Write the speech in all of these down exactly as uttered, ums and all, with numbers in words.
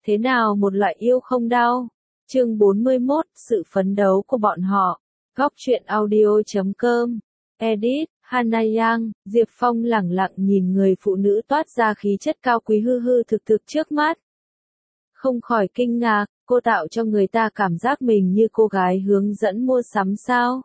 Thế nào một loại yêu không đau? Chương bốn mươi mốt, sự phấn đấu của bọn họ. Góc truyện audio chấm com. Edit, Hana Yang. Diệp Phong lẳng lặng nhìn người phụ nữ toát ra khí chất cao quý hư hư thực thực trước mắt. Không khỏi kinh ngạc, cô tạo cho người ta cảm giác mình như cô gái hướng dẫn mua sắm sao?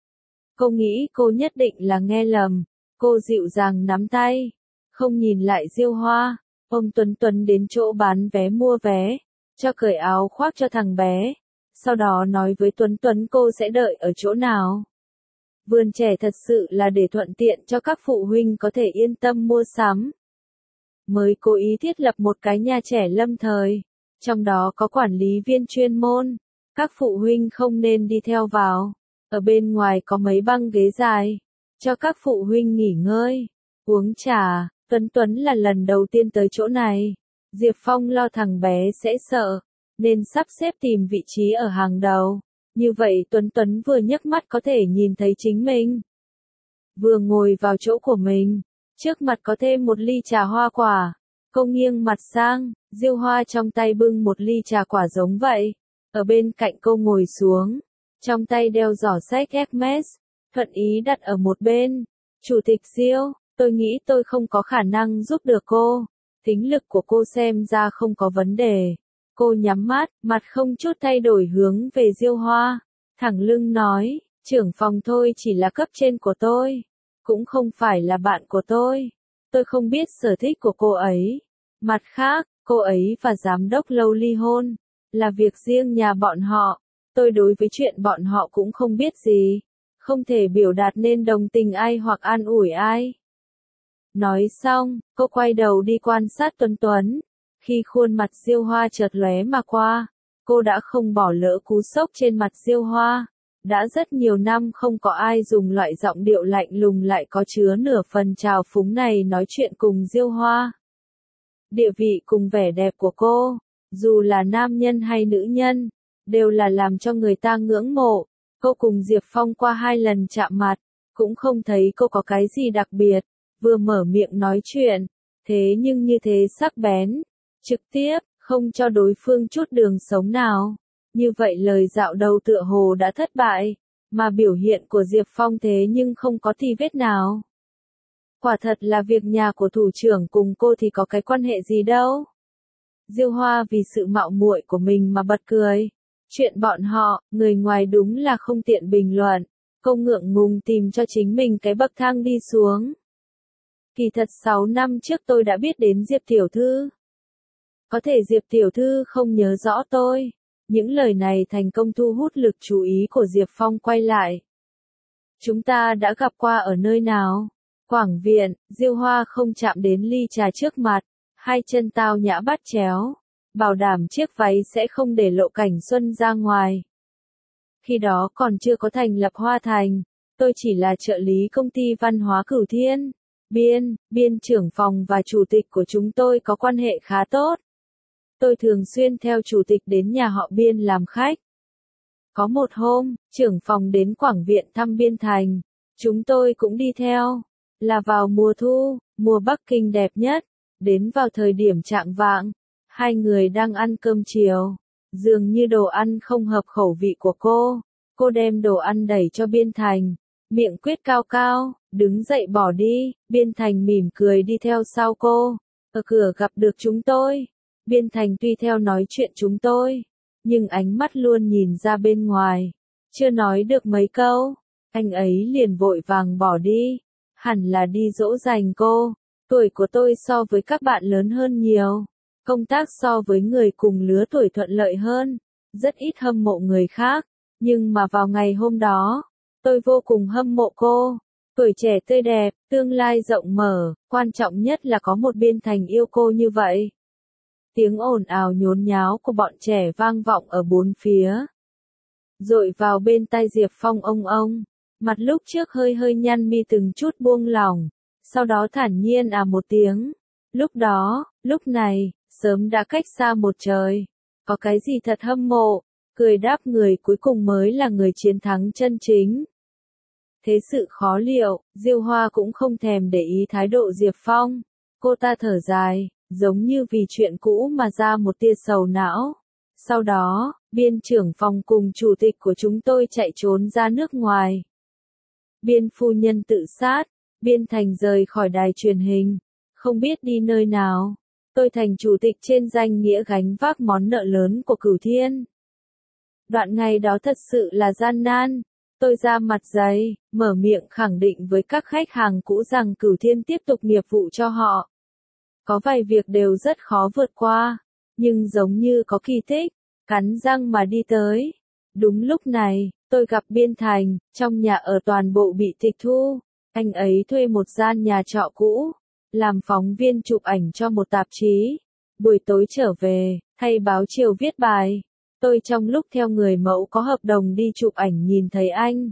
Cô nghĩ cô nhất định là nghe lầm. Cô dịu dàng nắm tay, không nhìn lại Diêu Hoa, ôm Tuấn Tuấn đến chỗ bán vé mua vé, cho cởi áo khoác cho thằng bé, sau đó nói với Tuấn Tuấn cô sẽ đợi ở chỗ nào. Vườn trẻ thật sự là để thuận tiện cho các phụ huynh có thể yên tâm mua sắm. Mới cố ý thiết lập một cái nhà trẻ lâm thời, trong đó có quản lý viên chuyên môn, các phụ huynh không nên đi theo vào, ở bên ngoài có mấy băng ghế dài, cho các phụ huynh nghỉ ngơi, uống trà. Tuấn Tuấn là lần đầu tiên tới chỗ này, Diệp Phong lo thằng bé sẽ sợ, nên sắp xếp tìm vị trí ở hàng đầu, như vậy Tuấn Tuấn vừa nhấc mắt có thể nhìn thấy chính mình. Vừa ngồi vào chỗ của mình, trước mặt có thêm một ly trà hoa quả, cô nghiêng mặt sang, Diêu Hoa trong tay bưng một ly trà quả giống vậy, ở bên cạnh cô ngồi xuống, trong tay đeo giỏ xách Hermes, thuận ý đặt ở một bên. Chủ tịch Diêu, tôi nghĩ tôi không có khả năng giúp được cô, tính lực của cô xem ra không có vấn đề. Cô nhắm mắt, mặt không chút thay đổi hướng về Diêu Hoa, thẳng lưng nói, trưởng phòng thôi chỉ là cấp trên của tôi, cũng không phải là bạn của tôi, tôi không biết sở thích của cô ấy. Mặt khác, cô ấy và giám đốc Lâu ly hôn, là việc riêng nhà bọn họ, tôi đối với chuyện bọn họ cũng không biết gì, không thể biểu đạt nên đồng tình ai hoặc an ủi ai. Nói xong, cô quay đầu đi quan sát Tuấn Tuấn. Khi khuôn mặt Diêu Hoa chợt lóe mà qua, cô đã không bỏ lỡ cú sốc trên mặt Diêu Hoa. Đã rất nhiều năm không có ai dùng loại giọng điệu lạnh lùng lại có chứa nửa phần trào phúng này nói chuyện cùng Diêu Hoa. Địa vị cùng vẻ đẹp của cô, dù là nam nhân hay nữ nhân, đều là làm cho người ta ngưỡng mộ. Cô cùng Diệp Phong qua hai lần chạm mặt, cũng không thấy cô có cái gì đặc biệt, vừa mở miệng nói chuyện, thế nhưng như thế sắc bén, trực tiếp, không cho đối phương chút đường sống nào. Như vậy lời dạo đầu tựa hồ đã thất bại, mà biểu hiện của Diệp Phong thế nhưng không có tì vết nào. Quả thật là việc nhà của thủ trưởng cùng cô thì có cái quan hệ gì đâu. Diêu Hoa vì sự mạo muội của mình mà bật cười. Chuyện bọn họ, người ngoài đúng là không tiện bình luận, cô ngượng ngùng tìm cho chính mình cái bậc thang đi xuống. Kỳ thật sáu năm trước tôi đã biết đến Diệp Tiểu Thư. Có thể Diệp Tiểu Thư không nhớ rõ tôi. Những lời này thành công thu hút lực chú ý của Diệp Phong quay lại. Chúng ta đã gặp qua ở nơi nào? Quảng viện, Diêu Hoa không chạm đến ly trà trước mặt, hai chân tao nhã bắt chéo, bảo đảm chiếc váy sẽ không để lộ cảnh xuân ra ngoài. Khi đó còn chưa có thành lập Hoa Thành, tôi chỉ là trợ lý công ty văn hóa Cửu Thiên. Biên, biên trưởng phòng và chủ tịch của chúng tôi có quan hệ khá tốt. Tôi thường xuyên theo chủ tịch đến nhà họ Biên làm khách. Có một hôm, trưởng phòng đến Quảng viện thăm Biên Thành, chúng tôi cũng đi theo. Là vào mùa thu, mùa Bắc Kinh đẹp nhất, đến vào thời điểm chạng vạng, hai người đang ăn cơm chiều. Dường như đồ ăn không hợp khẩu vị của cô, cô đem đồ ăn đẩy cho Biên Thành, miệng quyết cao cao, đứng dậy bỏ đi. Biên Thành mỉm cười đi theo sau cô, ở cửa gặp được chúng tôi. Biên Thành tuy theo nói chuyện chúng tôi, nhưng ánh mắt luôn nhìn ra bên ngoài, chưa nói được mấy câu, anh ấy liền vội vàng bỏ đi, hẳn là đi dỗ dành cô. Tuổi của tôi so với các bạn lớn hơn nhiều, công tác so với người cùng lứa tuổi thuận lợi hơn, rất ít hâm mộ người khác, nhưng mà vào ngày hôm đó, tôi vô cùng hâm mộ cô. Tuổi trẻ tươi đẹp, tương lai rộng mở, quan trọng nhất là có một Biên Thành yêu cô như vậy. Tiếng ồn ào nhốn nháo của bọn trẻ vang vọng ở bốn phía. Dội vào bên tai Diệp Phong ông ông, mặt lúc trước hơi hơi nhăn mi từng chút buông lỏng, sau đó thản nhiên à một tiếng. Lúc đó, lúc này, sớm đã cách xa một trời. Có cái gì thật hâm mộ, cười đáp người cuối cùng mới là người chiến thắng chân chính. Thế sự khó liệu, Diêu Hoa cũng không thèm để ý thái độ Diệp Phong. Cô ta thở dài, giống như vì chuyện cũ mà ra một tia sầu não. Sau đó, biên trưởng phòng cùng chủ tịch của chúng tôi chạy trốn ra nước ngoài. Biên phu nhân tự sát, Biên Thành rời khỏi đài truyền hình, không biết đi nơi nào. Tôi thành chủ tịch trên danh nghĩa gánh vác món nợ lớn của Cửu Thiên. Đoạn ngày đó thật sự là gian nan. Tôi ra mặt dày, mở miệng khẳng định với các khách hàng cũ rằng Cửu Thiên tiếp tục nghiệp vụ cho họ. Có vài việc đều rất khó vượt qua, nhưng giống như có kỳ tích, cắn răng mà đi tới. Đúng lúc này, tôi gặp Biên Thành, trong nhà ở toàn bộ bị tịch thu. Anh ấy thuê một gian nhà trọ cũ, làm phóng viên chụp ảnh cho một tạp chí. Buổi tối trở về, thay báo chiều viết bài. Tôi trong lúc theo người mẫu có hợp đồng đi chụp ảnh nhìn thấy anh.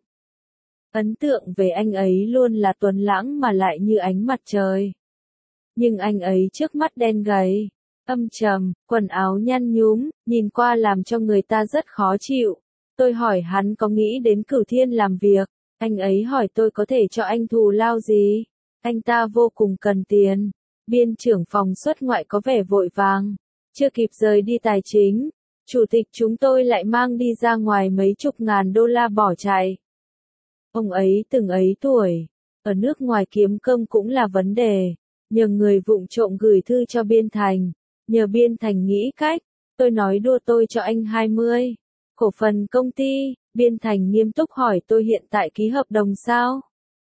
Ấn tượng về anh ấy luôn là tuấn lãng mà lại như ánh mặt trời. Nhưng anh ấy trước mắt đen gầy, âm trầm, quần áo nhăn nhúm, nhìn qua làm cho người ta rất khó chịu. Tôi hỏi hắn có nghĩ đến Cửu Thiên làm việc, anh ấy hỏi tôi có thể cho anh thù lao gì. Anh ta vô cùng cần tiền. Biên trưởng phòng xuất ngoại có vẻ vội vàng, chưa kịp rời đi tài chính. Chủ tịch chúng tôi lại mang đi ra ngoài mấy chục ngàn đô la bỏ chạy. Ông ấy từng ấy tuổi, ở nước ngoài kiếm cơm cũng là vấn đề. Nhờ người vụng trộm gửi thư cho Biên Thành, nhờ Biên Thành nghĩ cách, tôi nói đua tôi cho anh hai mươi. Cổ phần công ty, Biên Thành nghiêm túc hỏi tôi hiện tại ký hợp đồng sao?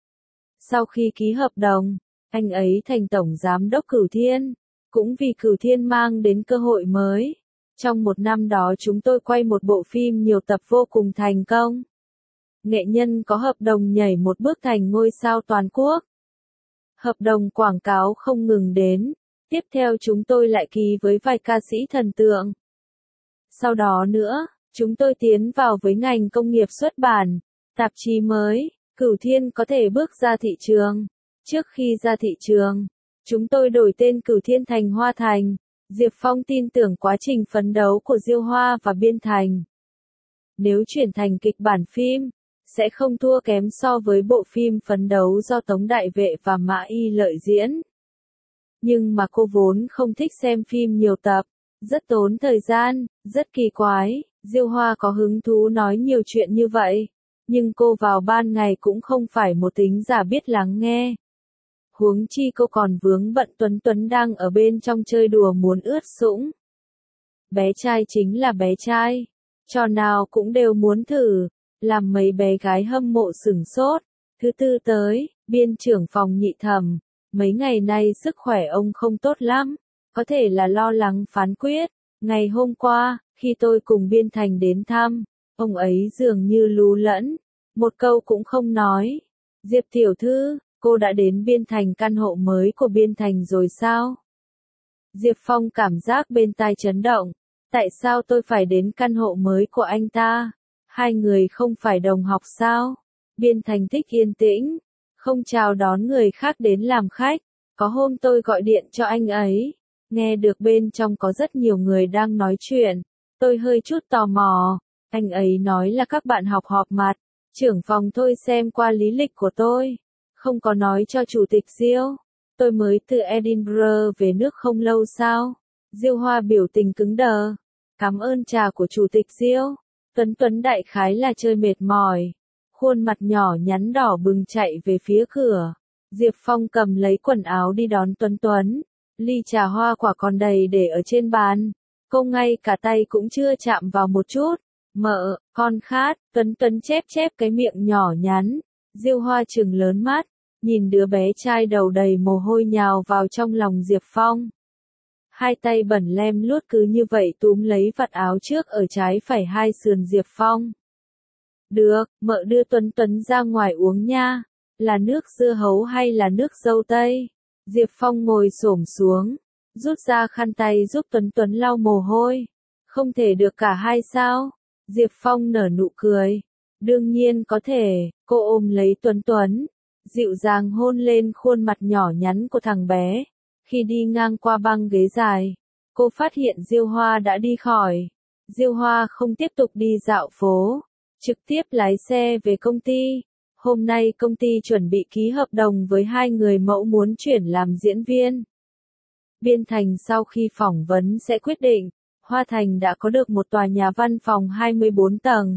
Sau khi ký hợp đồng, anh ấy thành tổng giám đốc Cửu Thiên, cũng vì Cửu Thiên mang đến cơ hội mới. Trong một năm đó chúng tôi quay một bộ phim nhiều tập vô cùng thành công. Nghệ nhân có hợp đồng nhảy một bước thành ngôi sao toàn quốc. Hợp đồng quảng cáo không ngừng đến, tiếp theo chúng tôi lại ký với vài ca sĩ thần tượng. Sau đó nữa, chúng tôi tiến vào với ngành công nghiệp xuất bản, tạp chí mới, Cửu Thiên có thể bước ra thị trường. Trước khi ra thị trường, chúng tôi đổi tên Cửu Thiên thành Hoa Thành. Diệp Phong tin tưởng quá trình phấn đấu của Diêu Hoa và Biên Thành. Nếu chuyển thành kịch bản phim, sẽ không thua kém so với bộ phim phấn đấu do Tống Đại Vệ và Mã Y Lợi diễn. Nhưng mà cô vốn không thích xem phim nhiều tập, rất tốn thời gian, rất kỳ quái. Diêu Hoa có hứng thú nói nhiều chuyện như vậy, nhưng cô vào ban ngày cũng không phải một tính giả biết lắng nghe. Huống chi cô còn vướng bận Tuấn Tuấn đang ở bên trong chơi đùa muốn ướt sũng. Bé trai chính là bé trai, trò nào cũng đều muốn thử, làm mấy bé gái hâm mộ sửng sốt. Thứ tư tới, biên trưởng phòng nhị thẩm, mấy ngày nay sức khỏe ông không tốt lắm, có thể là lo lắng phán quyết. Ngày hôm qua, khi tôi cùng Biên Thành đến thăm, ông ấy dường như lú lẫn, một câu cũng không nói. Diệp tiểu thư, cô đã đến Biên Thành căn hộ mới của Biên Thành rồi sao? Diệp Phong cảm giác bên tai chấn động. Tại sao tôi phải đến căn hộ mới của anh ta? Hai người không phải đồng học sao? Biên Thành thích yên tĩnh, không chào đón người khác đến làm khách. Có hôm tôi gọi điện cho anh ấy, nghe được bên trong có rất nhiều người đang nói chuyện. Tôi hơi chút tò mò. Anh ấy nói là các bạn học họp mặt. Trưởng phòng tôi xem qua lý lịch của tôi, không có nói cho chủ tịch Diêu. Tôi mới từ Edinburgh về nước không lâu sao? Diêu Hoa biểu tình cứng đờ. Cảm ơn trà của chủ tịch Diêu. Tuấn Tuấn đại khái là chơi mệt mỏi. Khuôn mặt nhỏ nhắn đỏ bừng chạy về phía cửa. Diệp Phong cầm lấy quần áo đi đón Tuấn Tuấn. Ly trà hoa quả còn đầy để ở trên bàn. Cô ngay cả tay cũng chưa chạm vào một chút. Mợ, con khát. Tuấn Tuấn chép chép cái miệng nhỏ nhắn. Diêu Hoa trừng lớn mắt, nhìn đứa bé trai đầu đầy mồ hôi nhào vào trong lòng Diệp Phong. Hai tay bẩn lem luốt cứ như vậy túm lấy vạt áo trước ở trái phải hai sườn Diệp Phong. Được, mợ đưa Tuấn Tuấn ra ngoài uống nha. Là nước dưa hấu hay là nước dâu tây? Diệp Phong ngồi xổm xuống, rút ra khăn tay giúp Tuấn Tuấn lau mồ hôi. Không thể được cả hai sao? Diệp Phong nở nụ cười. Đương nhiên có thể. Cô ôm lấy Tuấn Tuấn, dịu dàng hôn lên khuôn mặt nhỏ nhắn của thằng bé. Khi đi ngang qua băng ghế dài, cô phát hiện Diêu Hoa đã đi khỏi. Diêu Hoa không tiếp tục đi dạo phố, trực tiếp lái xe về công ty. Hôm nay công ty chuẩn bị ký hợp đồng với hai người mẫu muốn chuyển làm diễn viên. Biên Thành sau khi phỏng vấn sẽ quyết định, Hoa Thành đã có được một tòa nhà văn phòng hai mươi bốn tầng.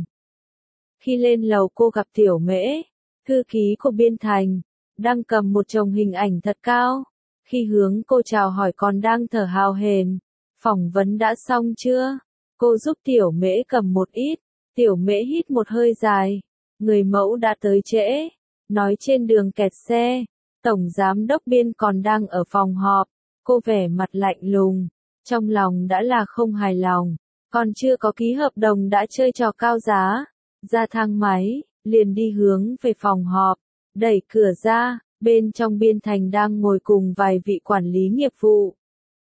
Khi lên lầu cô gặp Tiểu Mễ, thư ký của Biên Thành, đang cầm một chồng hình ảnh thật cao. Khi hướng cô chào hỏi còn đang thở hào hển, phỏng vấn đã xong chưa? Cô giúp Tiểu Mễ cầm một ít, Tiểu Mễ hít một hơi dài, người mẫu đã tới trễ, nói trên đường kẹt xe, Tổng Giám đốc Biên còn đang ở phòng họp, cô vẻ mặt lạnh lùng, trong lòng đã là không hài lòng, còn chưa có ký hợp đồng đã chơi trò cao giá, ra thang máy, liền đi hướng về phòng họp, đẩy cửa ra, bên trong Biên Thành đang ngồi cùng vài vị quản lý nghiệp vụ.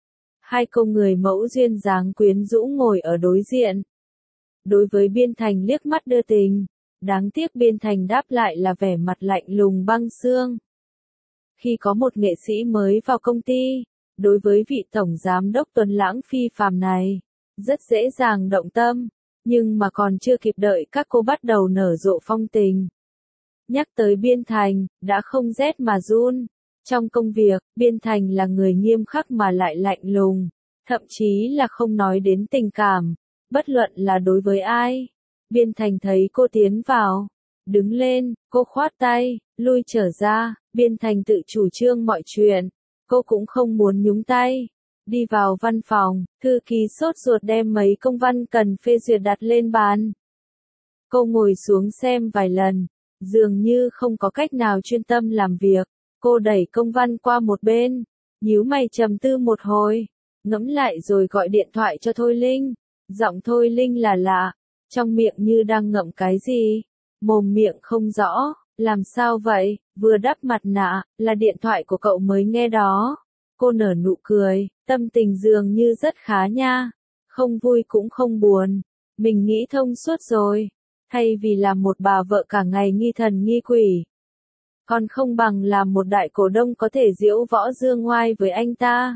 Hai cô người mẫu duyên dáng quyến rũ ngồi ở đối diện. Đối với Biên Thành liếc mắt đưa tình, đáng tiếc Biên Thành đáp lại là vẻ mặt lạnh lùng băng xương. Khi có một nghệ sĩ mới vào công ty, đối với vị tổng giám đốc tuấn lãng phi phàm này, rất dễ dàng động tâm, nhưng mà còn chưa kịp đợi các cô bắt đầu nở rộ phong tình. Nhắc tới Biên Thành, đã không rét mà run. Trong công việc, Biên Thành là người nghiêm khắc mà lại lạnh lùng, thậm chí là không nói đến tình cảm, bất luận là đối với ai. Biên Thành thấy cô tiến vào, đứng lên, cô khoát tay, lui trở ra, Biên Thành tự chủ trương mọi chuyện, cô cũng không muốn nhúng tay. Đi vào văn phòng, thư ký sốt ruột đem mấy công văn cần phê duyệt đặt lên bàn. Cô ngồi xuống xem vài lần, dường như không có cách nào chuyên tâm làm việc. Cô đẩy công văn qua một bên, nhíu mày trầm tư một hồi, ngẫm lại rồi gọi điện thoại cho Thôi Linh. Giọng Thôi Linh là lạ, trong miệng như đang ngậm cái gì, mồm miệng không rõ, làm sao vậy, vừa đắp mặt nạ, là điện thoại của cậu mới nghe đó. Cô nở nụ cười, tâm tình dường như rất khá nha, không vui cũng không buồn, mình nghĩ thông suốt rồi, thay vì làm một bà vợ cả ngày nghi thần nghi quỷ. Còn không bằng làm một đại cổ đông có thể diễu võ dương ngoai với anh ta.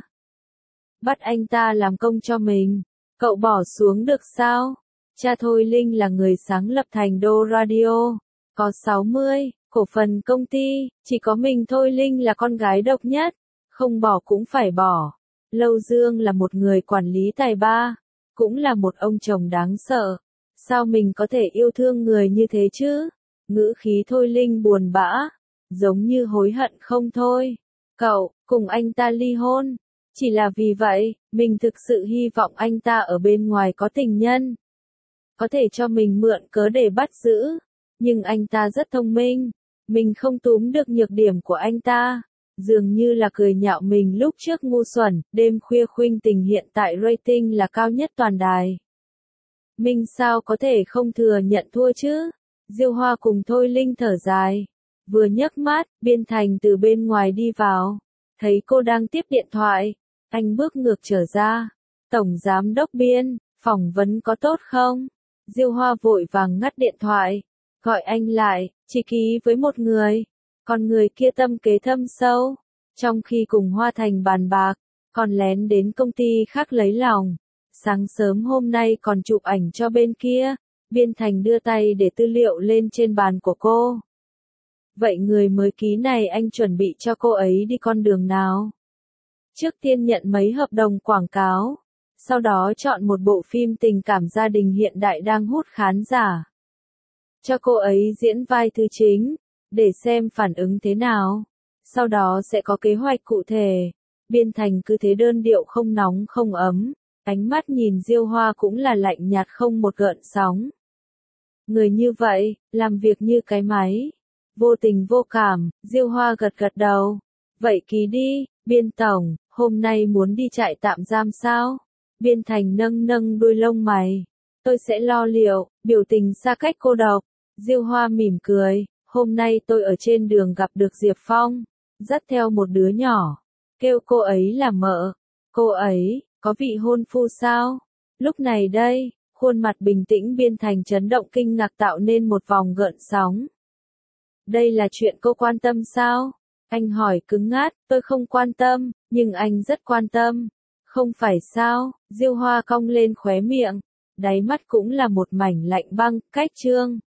Bắt anh ta làm công cho mình, cậu bỏ xuống được sao? Cha Thôi Linh là người sáng lập Thành Đô Radio, có sáu mươi cổ phần công ty, chỉ có mình Thôi Linh là con gái độc nhất, không bỏ cũng phải bỏ. Lâu Dương là một người quản lý tài ba, cũng là một ông chồng đáng sợ. Sao mình có thể yêu thương người như thế chứ? Ngữ khí Thôi Linh buồn bã, giống như hối hận không thôi. Cậu, cùng anh ta ly hôn. Chỉ là vì vậy, mình thực sự hy vọng anh ta ở bên ngoài có tình nhân. Có thể cho mình mượn cớ để bắt giữ. Nhưng anh ta rất thông minh. Mình không túm được nhược điểm của anh ta. Dường như là cười nhạo mình lúc trước ngu xuẩn, đêm khuya khuynh tình hiện tại rating là cao nhất toàn đài. Mình sao có thể không thừa nhận thua chứ? Diêu Hoa cùng Thôi Linh thở dài. Vừa nhấc mắt, Biên Thành từ bên ngoài đi vào. Thấy cô đang tiếp điện thoại. Anh bước ngược trở ra. Tổng Giám đốc Biên, phỏng vấn có tốt không? Diêu Hoa vội vàng ngắt điện thoại. Gọi anh lại, chỉ ký với một người. Còn người kia tâm kế thâm sâu. Trong khi cùng Hoa Thành bàn bạc, còn lén đến công ty khác lấy lòng. Sáng sớm hôm nay còn chụp ảnh cho bên kia. Biên Thành đưa tay để tư liệu lên trên bàn của cô. Vậy người mới ký này anh chuẩn bị cho cô ấy đi con đường nào? Trước tiên nhận mấy hợp đồng quảng cáo. Sau đó chọn một bộ phim tình cảm gia đình hiện đại đang hút khán giả. Cho cô ấy diễn vai thứ chính, để xem phản ứng thế nào. Sau đó sẽ có kế hoạch cụ thể. Biên Thành cứ thế đơn điệu không nóng không ấm. Ánh mắt nhìn Diêu Hoa cũng là lạnh nhạt không một gợn sóng. Người như vậy, làm việc như cái máy. Vô tình vô cảm, Diêu Hoa gật gật đầu. Vậy ký đi, Biên Tổng, hôm nay muốn đi trại tạm giam sao? Biên Thành nâng nâng đuôi lông mày. Tôi sẽ lo liệu, biểu tình xa cách cô độc. Diêu Hoa mỉm cười, hôm nay tôi ở trên đường gặp được Diệp Phong, dắt theo một đứa nhỏ. Kêu cô ấy là mợ. Cô ấy, có vị hôn phu sao? Lúc này đây, khuôn mặt bình tĩnh Biên Thành chấn động kinh ngạc tạo nên một vòng gợn sóng. Đây là chuyện cô quan tâm sao? Anh hỏi cứng ngắt, tôi không quan tâm, nhưng anh rất quan tâm. Không phải sao? Diêu Hoa cong lên khóe miệng, đáy mắt cũng là một mảnh lạnh băng, cách trương.